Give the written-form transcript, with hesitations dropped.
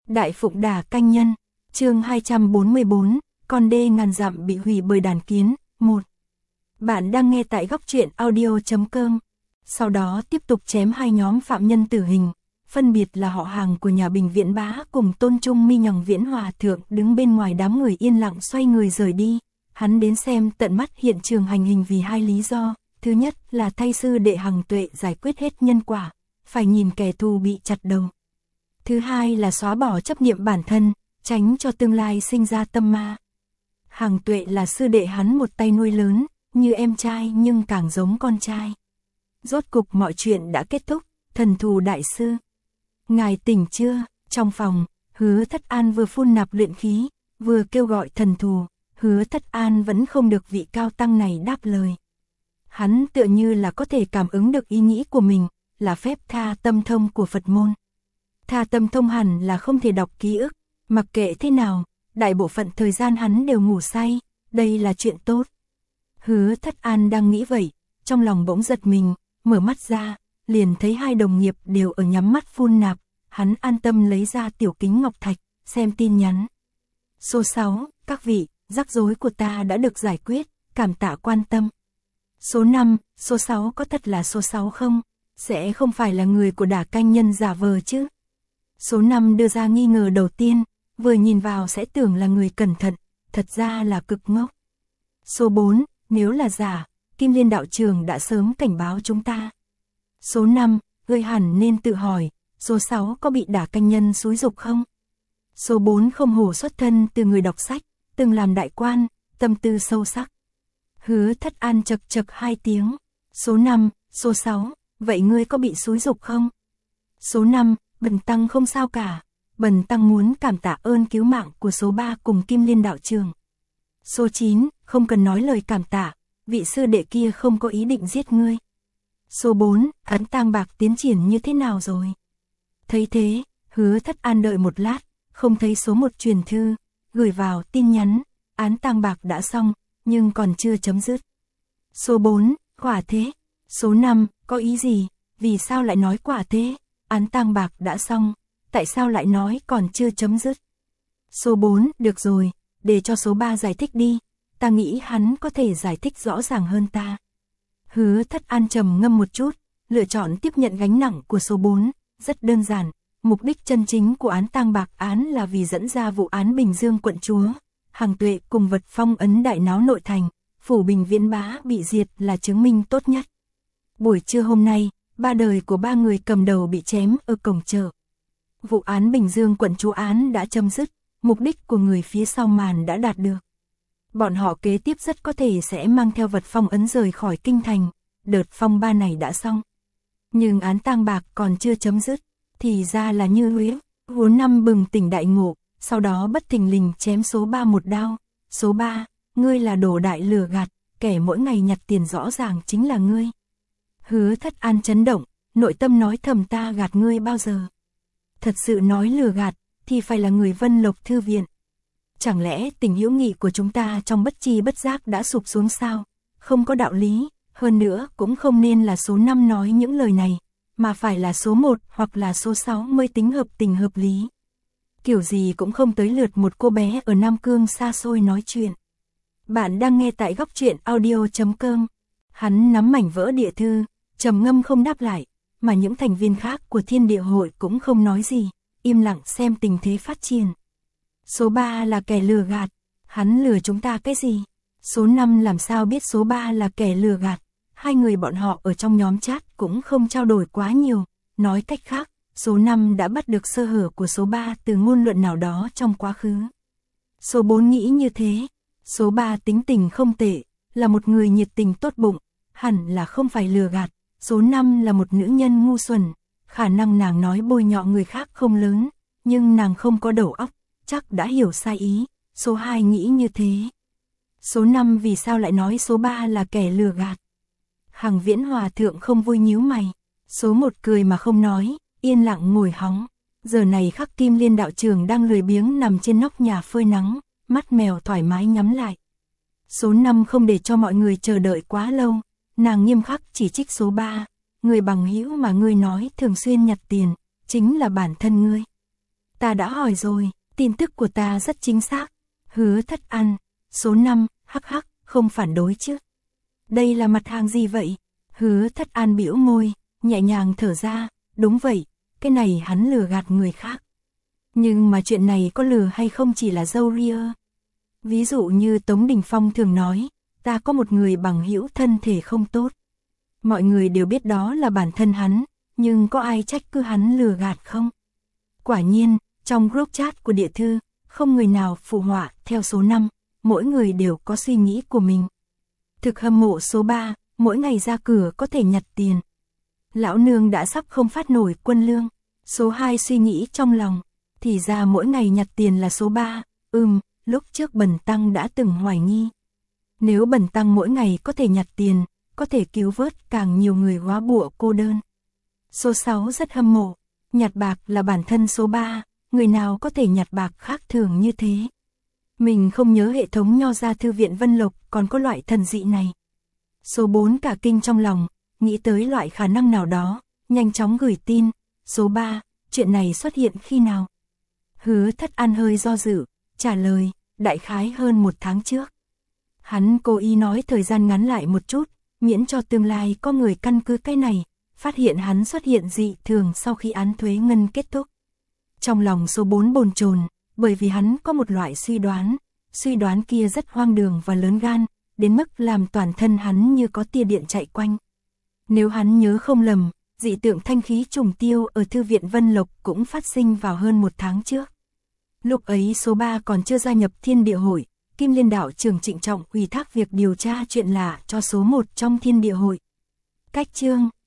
Đại Phụng Đả Canh Nhân, chương 244, con đê ngàn dặm bị hủy bởi đàn kiến, 1. Bạn đang nghe tại góc truyện audio.com. Sau đó tiếp tục chém hai nhóm phạm nhân tử hình, phân biệt là họ hàng của nhà Bình Viễn Bá cùng Tôn Trung Mi Nhằng Viễn Hòa Thượng đứng bên ngoài đám người yên lặng xoay người rời đi. Hắn đến xem tận mắt hiện trường hành hình vì hai lý do. Thứ nhất là thay sư đệ Hằng Tuệ giải quyết hết nhân quả, phải nhìn kẻ thù bị chặt đầu. Thứ hai là xóa bỏ chấp niệm bản thân, tránh cho tương lai sinh ra tâm ma. Hằng Tuệ là sư đệ hắn một tay nuôi lớn, như em trai nhưng càng giống con trai. Rốt cục mọi chuyện đã kết thúc, Thần Thù đại sư. Ngài tỉnh chưa? Trong phòng, Hứa Thất An vừa phun nạp luyện khí, vừa kêu gọi Thần Thù. Hứa Thất An vẫn không được vị cao tăng này đáp lời. Hắn tựa như là có thể cảm ứng được ý nghĩ của mình, là phép tha tâm thông của Phật môn. Tha tâm thông hẳn là không thể đọc ký ức, mặc kệ thế nào, đại bộ phận thời gian hắn đều ngủ say, đây là chuyện tốt. Hứa Thất An đang nghĩ vậy, trong lòng bỗng giật mình, mở mắt ra, liền thấy hai đồng nghiệp đều ở nhắm mắt phun nạp, hắn an tâm lấy ra tiểu kính ngọc thạch, xem tin nhắn. Số 6, các vị, rắc rối của ta đã được giải quyết, cảm tạ quan tâm. Số 5, số 6 có thật là số 6 không? Sẽ không phải là người của Đả Canh Nhân giả vờ chứ? Số 5 đưa ra nghi ngờ đầu tiên, vừa nhìn vào sẽ tưởng là người cẩn thận, thật ra là cực ngốc. Số 4, nếu là giả, Kim Liên đạo trường đã sớm cảnh báo chúng ta. Số 5, ngươi hẳn nên tự hỏi, số 6 có bị Đả Canh Nhân xúi giục không? Số 4 không hổ xuất thân từ người đọc sách, từng làm đại quan, tâm tư sâu sắc. Hứa Thất An chật chật hai tiếng. Số 5, số 6, vậy ngươi có bị xúi giục không? Số 5, Bần Tăng không sao cả. Bần Tăng muốn cảm tạ ơn cứu mạng của số 3 cùng Kim Liên đạo trường. Số 9, không cần nói lời cảm tạ, vị sư đệ kia không có ý định giết ngươi. Số 4, ấn tang bạc tiến triển như thế nào rồi? Thấy thế, Hứa Thất An đợi một lát, không thấy số 1 truyền thư, gửi vào tin nhắn, án tang bạc đã xong, nhưng còn chưa chấm dứt. Số 4, quả thế. Số 5, có ý gì? Vì sao lại nói quả thế? Án tang bạc đã xong, tại sao lại nói còn chưa chấm dứt? Số 4, được rồi, để cho số 3 giải thích đi, ta nghĩ hắn có thể giải thích rõ ràng hơn ta. Hứa Thất An trầm ngâm một chút, lựa chọn tiếp nhận gánh nặng của số 4, rất đơn giản, mục đích chân chính của án tang bạc án là vì dẫn ra vụ án Bình Dương quận chúa, Hằng Tuệ cùng vật phong ấn đại náo nội thành, phủ Bình Viễn Bá bị diệt là chứng minh tốt nhất. Buổi trưa hôm nay, ba đời của ba người cầm đầu bị chém ở cổng chợ. Vụ án Bình Dương quận chúa án đã chấm dứt, mục đích của người phía sau màn đã đạt được. Bọn họ kế tiếp rất có thể sẽ mang theo vật phong ấn rời khỏi kinh thành, đợt phong ba này đã xong. Nhưng án tang bạc còn chưa chấm dứt, thì ra là như Hứa Năm bừng tỉnh đại ngộ, sau đó bất thình lình chém số 3 một đao. Số 3, ngươi là đồ đại lừa gạt, kẻ mỗi ngày nhặt tiền rõ ràng chính là ngươi. Hứa Thất An chấn động, nội tâm nói thầm ta gạt ngươi bao giờ. Thật sự nói lừa gạt, thì phải là người Vân Lộc Thư Viện. Chẳng lẽ tình hữu nghị của chúng ta trong bất chi bất giác đã sụp xuống sao? Không có đạo lý, hơn nữa cũng không nên là số 5 nói những lời này, mà phải là số 1 hoặc là số 6 mới tính hợp tình hợp lý. Kiểu gì cũng không tới lượt một cô bé ở Nam Cương xa xôi nói chuyện. Bạn đang nghe tại góc truyện audio.com. Hắn nắm mảnh vỡ địa thư, trầm ngâm không đáp lại, mà những thành viên khác của Thiên Địa Hội cũng không nói gì, im lặng xem tình thế phát triển. Số 3 là kẻ lừa gạt, hắn lừa chúng ta cái gì? Số 5 làm sao biết số 3 là kẻ lừa gạt? Hai người bọn họ ở trong nhóm chat cũng không trao đổi quá nhiều, nói cách khác, số 5 đã bắt được sơ hở của số 3 từ ngôn luận nào đó trong quá khứ. Số 4 nghĩ như thế, số 3 tính tình không tệ, là một người nhiệt tình tốt bụng, hẳn là không phải lừa gạt. Số 5 là một nữ nhân ngu xuẩn, khả năng nàng nói bôi nhọ người khác không lớn, nhưng nàng không có đầu óc, chắc đã hiểu sai ý. Số 2 nghĩ như thế. Số 5 vì sao lại nói số 3 là kẻ lừa gạt? Hằng Viễn Hòa Thượng không vui nhíu mày. Số 1 cười mà không nói, yên lặng ngồi hóng. Giờ này khắc Kim Liên đạo trường đang lười biếng nằm trên nóc nhà phơi nắng, mắt mèo thoải mái nhắm lại. Số 5 không để cho mọi người chờ đợi quá lâu, nàng nghiêm khắc chỉ trích số 3, người bằng hữu mà ngươi nói thường xuyên nhặt tiền, chính là bản thân ngươi. Ta đã hỏi rồi, tin tức của ta rất chính xác. Hứa Thất An, số 5, hắc hắc, không phản đối chứ. Đây là mặt hàng gì vậy? Hứa Thất An bĩu môi, nhẹ nhàng thở ra, đúng vậy, cái này hắn lừa gạt người khác. Nhưng mà chuyện này có lừa hay không chỉ là dâu ria. Ví dụ như Tống Đình Phong thường nói, ta có một người bằng hữu thân thể không tốt. Mọi người đều biết đó là bản thân hắn, nhưng có ai trách cứ hắn lừa gạt không? Quả nhiên, trong group chat của địa thư, không người nào phụ họa theo số 5, mỗi người đều có suy nghĩ của mình. Thực hâm mộ số 3, mỗi ngày ra cửa có thể nhặt tiền. Lão nương đã sắp không phát nổi quân lương. Số 2 suy nghĩ trong lòng, thì ra mỗi ngày nhặt tiền là số 3, lúc trước Bần Tăng đã từng hoài nghi. Nếu Bần Tăng mỗi ngày có thể nhặt tiền, có thể cứu vớt càng nhiều người góa bụa cô đơn. Số 6 rất hâm mộ, nhặt bạc là bản thân số 3, người nào có thể nhặt bạc khác thường như thế. Mình không nhớ hệ thống Nho gia thư viện Vân Lộc còn có loại thần dị này. Số 4 cả kinh trong lòng, nghĩ tới loại khả năng nào đó, nhanh chóng gửi tin. Số 3, chuyện này xuất hiện khi nào? Hứa Thất An hơi do dự, trả lời, đại khái hơn 1 tháng trước. Hắn cố ý nói thời gian ngắn lại một chút, miễn cho tương lai có người căn cứ cái này, phát hiện hắn xuất hiện dị thường sau khi án thuế ngân kết thúc. Trong lòng số 4 bồn chồn, bởi vì hắn có một loại suy đoán kia rất hoang đường và lớn gan, đến mức làm toàn thân hắn như có tia điện chạy quanh. Nếu hắn nhớ không lầm, dị tượng thanh khí trùng tiêu ở thư viện Vân Lộc cũng phát sinh vào hơn 1 tháng trước. Lúc ấy số 3 còn chưa gia nhập Thiên Địa Hội, Kim Liên đạo trưởng trịnh trọng ủy thác việc điều tra chuyện lạ cho số 1 trong Thiên Địa Hội. Cách chương